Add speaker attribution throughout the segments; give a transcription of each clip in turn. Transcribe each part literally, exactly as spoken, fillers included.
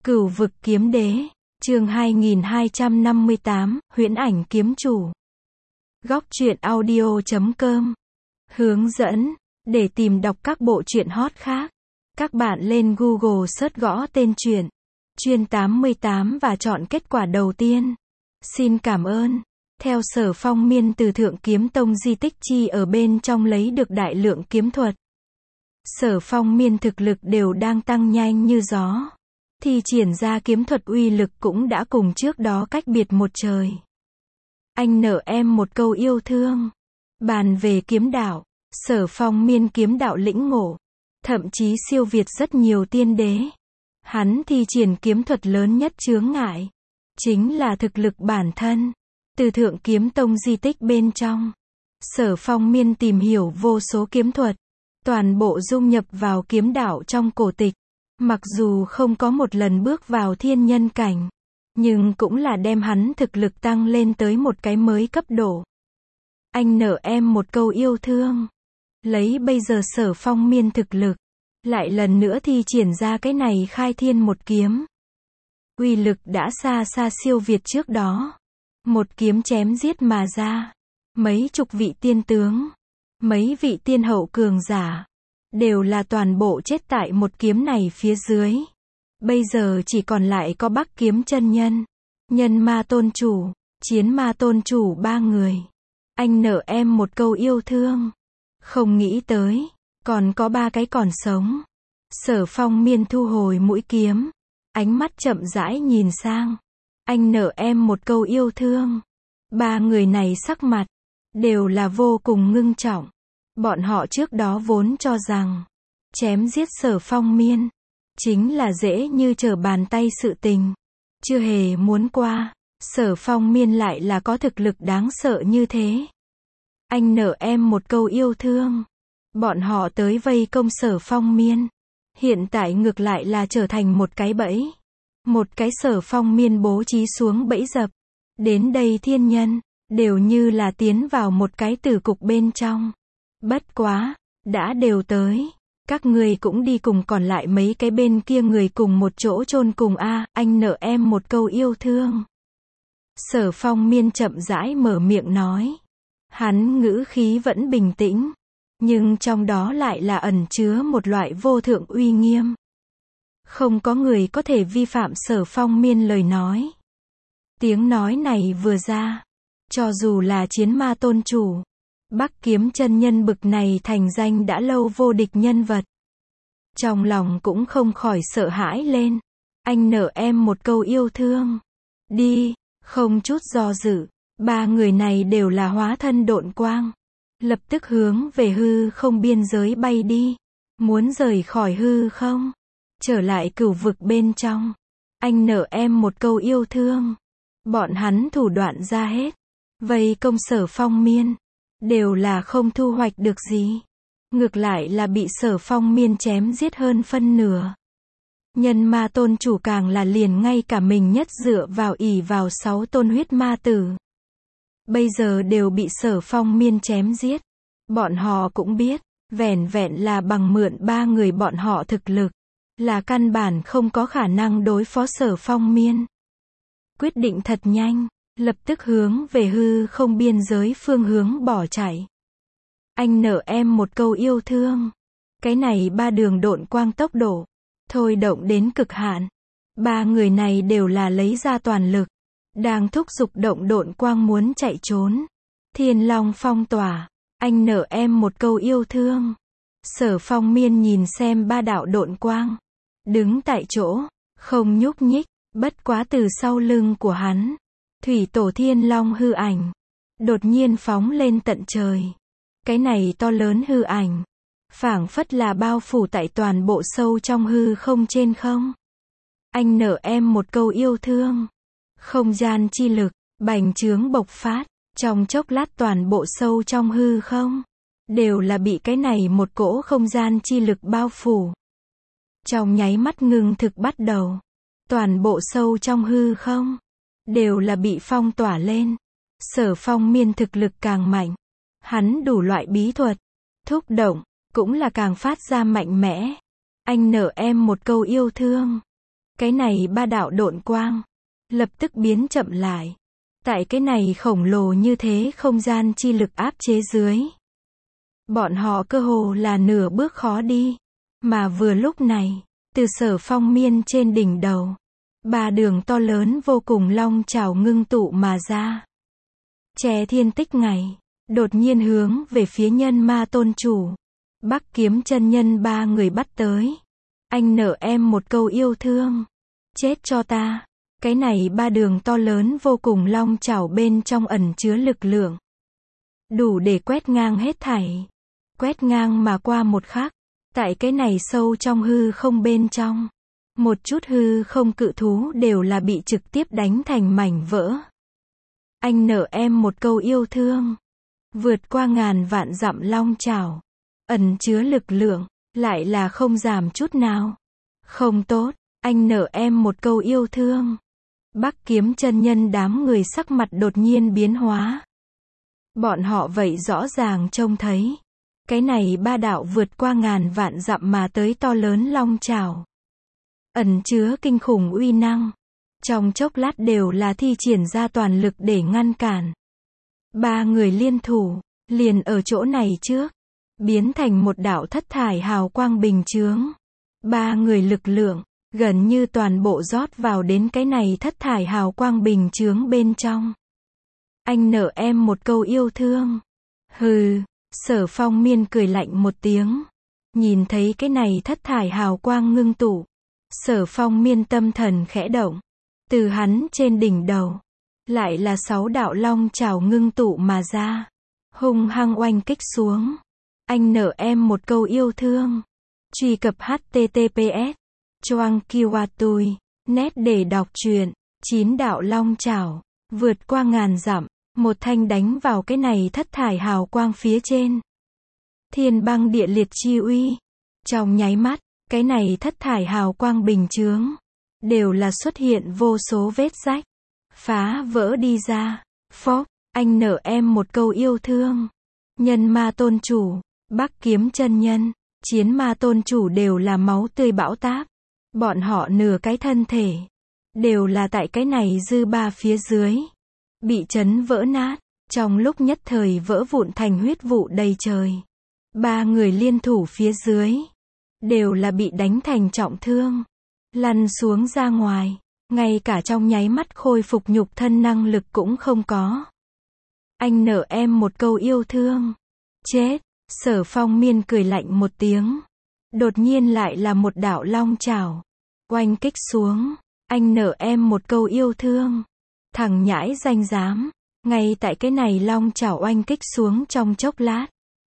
Speaker 1: Cửu vực kiếm đế, chương hai nghìn hai trăm năm mươi tám, huyễn ảnh kiếm chủ. Góc truyện audio chấm com. Hướng dẫn, để tìm đọc các bộ truyện hot khác, các bạn lên Google search gõ tên truyện, Chuyên tám mươi tám và chọn kết quả đầu tiên. Xin cảm ơn. Theo Sở Phong Miên từ Thượng Kiếm Tông di tích chi ở bên trong lấy được đại lượng kiếm thuật. Sở Phong Miên thực lực đều đang tăng nhanh như gió. Thi triển ra kiếm thuật uy lực cũng đã cùng trước đó cách biệt một trời. Anh nợ em một câu yêu thương. Bàn về kiếm đạo, Sở Phong Miên kiếm đạo lĩnh ngộ, thậm chí siêu việt rất nhiều tiên đế. Hắn thi triển kiếm thuật lớn nhất chướng ngại, chính là thực lực bản thân. Từ Thượng Kiếm Tông di tích bên trong, Sở Phong Miên tìm hiểu vô số kiếm thuật, toàn bộ dung nhập vào kiếm đạo trong cổ tịch. Mặc dù không có một lần bước vào thiên nhân cảnh, nhưng cũng là đem hắn thực lực tăng lên tới một cái mới cấp độ. Anh nợ em một câu yêu thương. Lấy bây giờ Sở Phong Miên thực lực, lại lần nữa thi triển ra cái này khai thiên một kiếm. Uy lực đã xa xa siêu việt trước đó. Một kiếm chém giết mà ra. Mấy chục vị tiên tướng, mấy vị tiên hậu cường giả, đều là toàn bộ chết tại một kiếm này phía dưới. Bây giờ chỉ còn lại có Bắc Kiếm chân nhân, Nhân Ma tôn chủ, Chiến Ma tôn chủ ba người. Anh nợ em một câu yêu thương. Không nghĩ tới, còn có ba cái còn sống. Sở Phong Miên thu hồi mũi kiếm, ánh mắt chậm rãi nhìn sang. Anh nợ em một câu yêu thương. Ba người này sắc mặt đều là vô cùng ngưng trọng. Bọn họ trước đó vốn cho rằng chém giết Sở Phong Miên chính là dễ như trở bàn tay sự tình. Chưa hề muốn qua, Sở Phong Miên lại là có thực lực đáng sợ như thế. Anh nợ em một câu yêu thương. Bọn họ tới vây công Sở Phong Miên, hiện tại ngược lại là trở thành một cái bẫy. Một cái Sở Phong Miên bố trí xuống bẫy dập. Đến đây thiên nhân đều như là tiến vào một cái tử cục bên trong. Bất quá, đã đều tới, các người cũng đi cùng còn lại mấy cái bên kia người cùng một chỗ chôn cùng a, anh nợ em một câu yêu thương. Sở Phong Miên chậm rãi mở miệng nói. Hắn ngữ khí vẫn bình tĩnh, nhưng trong đó lại là ẩn chứa một loại vô thượng uy nghiêm. Không có người có thể vi phạm Sở Phong Miên lời nói. Tiếng nói này vừa ra, cho dù là Chiến Ma tôn chủ, Bắc Kiếm chân nhân bực này thành danh đã lâu vô địch nhân vật, trong lòng cũng không khỏi sợ hãi lên. Anh nợ em một câu yêu thương. Đi, không chút do dự, ba người này đều là hóa thân độn quang, lập tức hướng về hư không biên giới bay đi, muốn rời khỏi hư không, trở lại cửu vực bên trong. Anh nợ em một câu yêu thương. Bọn hắn thủ đoạn ra hết, vây công Sở Phong Miên, đều là không thu hoạch được gì. Ngược lại là bị Sở Phong Miên chém giết hơn phân nửa. Nhân Ma tôn chủ càng là liền ngay cả mình nhất dựa vào ỷ vào sáu tôn huyết ma tử. Bây giờ đều bị Sở Phong Miên chém giết. Bọn họ cũng biết, vẻn vẹn là bằng mượn ba người bọn họ thực lực, là căn bản không có khả năng đối phó Sở Phong Miên. Quyết định thật nhanh, lập tức hướng về hư không biên giới phương hướng bỏ chạy. Anh nợ em một câu yêu thương. Cái này ba đường độn quang tốc độ, thôi động đến cực hạn. Ba người này đều là lấy ra toàn lực, đang thúc giục động độn quang muốn chạy trốn. Thiên Long phong tỏa. Anh nợ em một câu yêu thương. Sở Phong Miên nhìn xem ba đạo độn quang, đứng tại chỗ, không nhúc nhích. Bất quá từ sau lưng của hắn, thủy tổ Thiên Long hư ảnh đột nhiên phóng lên tận trời. Cái này to lớn hư ảnh, phảng phất là bao phủ tại toàn bộ sâu trong hư không trên không. Anh nợ em một câu yêu thương. Không gian chi lực bành trướng bộc phát, trong chốc lát toàn bộ sâu trong hư không đều là bị cái này một cỗ không gian chi lực bao phủ. Trong nháy mắt ngưng thực bắt đầu, toàn bộ sâu trong hư không đều là bị phong tỏa lên. Sở Phong Miên thực lực càng mạnh, hắn đủ loại bí thuật thúc động cũng là càng phát ra mạnh mẽ. Anh nợ em một câu yêu thương. Cái này ba đạo độn quang, lập tức biến chậm lại. Tại cái này khổng lồ như thế không gian chi lực áp chế dưới. Bọn họ cơ hồ là nửa bước khó đi. Mà vừa lúc này, từ Sở Phong Miên trên đỉnh đầu, ba đường to lớn vô cùng long chảo ngưng tụ mà ra. Che thiên tích ngày, đột nhiên hướng về phía Nhân Ma tôn chủ, Bắc Kiếm chân nhân ba người bắt tới. Anh nợ em một câu yêu thương. Chết cho ta. Cái này ba đường to lớn vô cùng long chảo bên trong ẩn chứa lực lượng. Đủ để quét ngang hết thảy. Quét ngang mà qua một khắc. Tại cái này sâu trong hư không bên trong. Một chút hư không cự thú đều là bị trực tiếp đánh thành mảnh vỡ. Anh nợ em một câu yêu thương. Vượt qua ngàn vạn dặm long chảo. Ẩn chứa lực lượng. Lại là không giảm chút nào. Không tốt. Anh nợ em một câu yêu thương. Bắc Kiếm chân nhân đám người sắc mặt đột nhiên biến hóa. Bọn họ vậy rõ ràng trông thấy. Cái này ba đạo vượt qua ngàn vạn dặm mà tới to lớn long chảo. Ẩn chứa kinh khủng uy năng. Trong chốc lát đều là thi triển ra toàn lực để ngăn cản. Ba người liên thủ, liền ở chỗ này trước. Biến thành một đạo thất thải hào quang bình chướng. Ba người lực lượng, gần như toàn bộ rót vào đến cái này thất thải hào quang bình chướng bên trong. Anh nợ em một câu yêu thương. Hừ, Sở Phong Miên cười lạnh một tiếng. Nhìn thấy cái này thất thải hào quang ngưng tụ. Sở Phong Miên tâm thần khẽ động. Từ hắn trên đỉnh đầu. Lại là sáu đạo long chảo ngưng tụ mà ra. Hung hăng oanh kích xuống. Anh nợ em một câu yêu thương. Truy cập H T T P S. Choang Kiwatui. Net để đọc truyện. Chín đạo long chảo. Vượt qua ngàn dặm. Một thanh đánh vào cái này thất thải hào quang phía trên. Thiên băng địa liệt chi uy. Trong nháy mắt, cái này thất thải hào quang bình chướng. Đều là xuất hiện vô số vết rách. Phá vỡ đi ra. Phốc, anh nợ em một câu yêu thương. Nhân Ma tôn chủ, Bắc Kiếm chân nhân, Chiến Ma tôn chủ đều là máu tươi bão táp. Bọn họ nửa cái thân thể. Đều là tại cái này dư ba phía dưới. Bị chấn vỡ nát. Trong lúc nhất thời vỡ vụn thành huyết vụ đầy trời. Ba người liên thủ phía dưới. Đều là bị đánh thành trọng thương. Lăn xuống ra ngoài. Ngay cả trong nháy mắt khôi phục nhục thân năng lực cũng không có. Anh nợ em một câu yêu thương. Chết. Sở Phong Miên cười lạnh một tiếng. Đột nhiên lại là một đạo long chảo. Oanh kích xuống. Anh nợ em một câu yêu thương. Thằng nhãi danh dám. Ngay tại cái này long chảo oanh kích xuống trong chốc lát.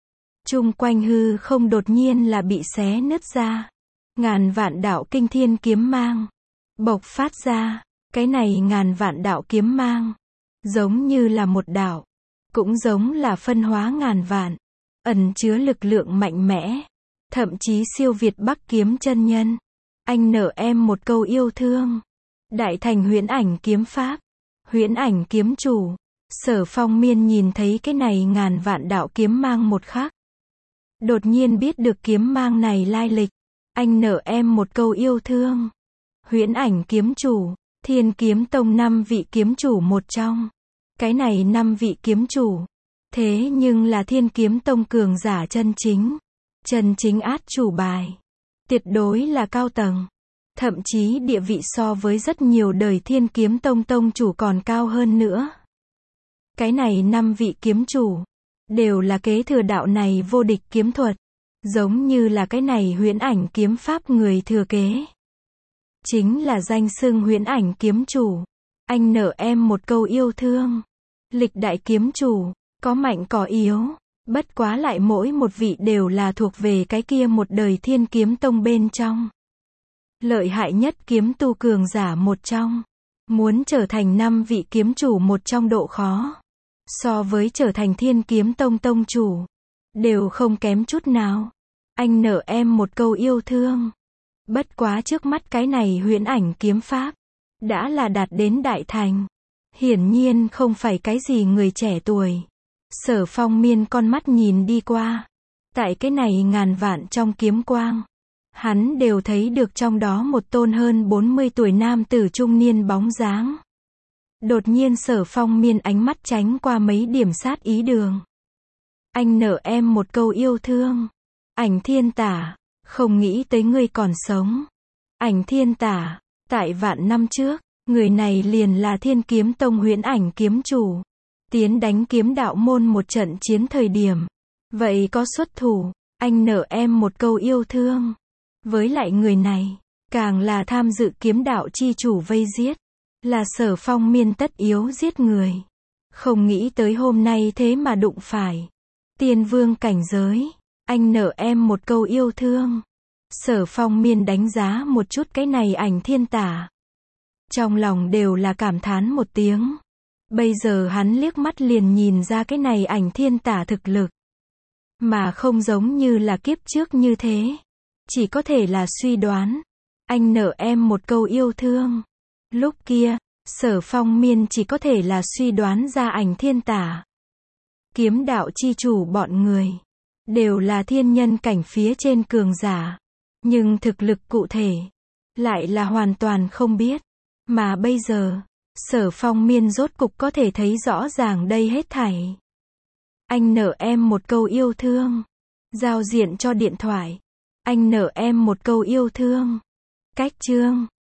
Speaker 1: Chung quanh hư không đột nhiên là bị xé nứt ra. Ngàn vạn đạo kinh thiên kiếm mang. Bộc phát ra. Cái này ngàn vạn đạo kiếm mang. Giống như là một đạo. Cũng giống là phân hóa ngàn vạn. Ẩn chứa lực lượng mạnh mẽ. Thậm chí siêu việt Bắc Kiếm chân nhân. Anh nợ em một câu yêu thương. Đại thành huyễn ảnh kiếm pháp. Huyễn ảnh kiếm chủ. Sở Phong Miên nhìn thấy cái này ngàn vạn đạo kiếm mang một khắc. Đột nhiên biết được kiếm mang này lai lịch. Anh nợ em một câu yêu thương. Huyễn ảnh kiếm chủ. Thiên Kiếm Tông năm vị kiếm chủ một trong. Cái này năm vị kiếm chủ. Thế nhưng là Thiên Kiếm Tông cường giả chân chính. Chân chính át chủ bài. Tuyệt đối là cao tầng. Thậm chí địa vị so với rất nhiều đời Thiên Kiếm Tông tông chủ còn cao hơn nữa. Cái này năm vị kiếm chủ. Đều là kế thừa đạo này vô địch kiếm thuật. Giống như là cái này huyễn ảnh kiếm pháp người thừa kế. Chính là danh xưng huyễn ảnh kiếm chủ. Anh nợ em một câu yêu thương. Lịch đại kiếm chủ. Có mạnh có yếu. Bất quá lại mỗi một vị đều là thuộc về cái kia một đời Thiên Kiếm Tông bên trong. Lợi hại nhất kiếm tu cường giả một trong. Muốn trở thành năm vị kiếm chủ một trong độ khó. So với trở thành Thiên Kiếm Tông tông chủ. Đều không kém chút nào. Anh nợ em một câu yêu thương. Bất quá trước mắt cái này huyễn ảnh kiếm pháp. Đã là đạt đến đại thành. Hiển nhiên không phải cái gì người trẻ tuổi. Sở Phong Miên con mắt nhìn đi qua. Tại cái này ngàn vạn trong kiếm quang. hắn đều thấy được trong đó một tôn hơn bốn mươi tuổi nam tử trung niên bóng dáng. Đột nhiên Sở Phong Miên ánh mắt tránh qua mấy điểm sát ý đường. Anh nợ em một câu yêu thương. Ảnh Thiên Tả, không nghĩ tới ngươi còn sống. Ảnh Thiên Tả, tại vạn năm trước, người này liền là Thiên Kiếm Tông Huyễn Ảnh kiếm chủ. Tiến đánh kiếm đạo môn một trận chiến thời điểm. Vậy có xuất thủ, anh nợ em một câu yêu thương. Với lại người này, càng là tham dự kiếm đạo chi chủ vây giết. Là Sở Phong Miên tất yếu giết người. Không nghĩ tới hôm nay thế mà đụng phải. Tiên vương cảnh giới, anh nợ em một câu yêu thương. Sở Phong Miên đánh giá một chút cái này Ảnh Thiên Tả. Trong lòng đều là cảm thán một tiếng. Bây giờ hắn liếc mắt liền nhìn ra cái này Ảnh Thiên Tả thực lực. Mà không giống như là kiếp trước như thế. Chỉ có thể là suy đoán. Anh nợ em một câu yêu thương. Lúc kia, Sở Phong Miên chỉ có thể là suy đoán ra Ảnh Thiên Tả. Kiếm đạo chi chủ bọn người. Đều là thiên nhân cảnh phía trên cường giả. Nhưng thực lực cụ thể. Lại là hoàn toàn không biết. Mà bây giờ, Sở Phong Miên rốt cục có thể thấy rõ ràng đây hết thảy. Anh nợ em một câu yêu thương. Giao diện cho điện thoại. Anh nợ em một câu yêu thương. Cách chương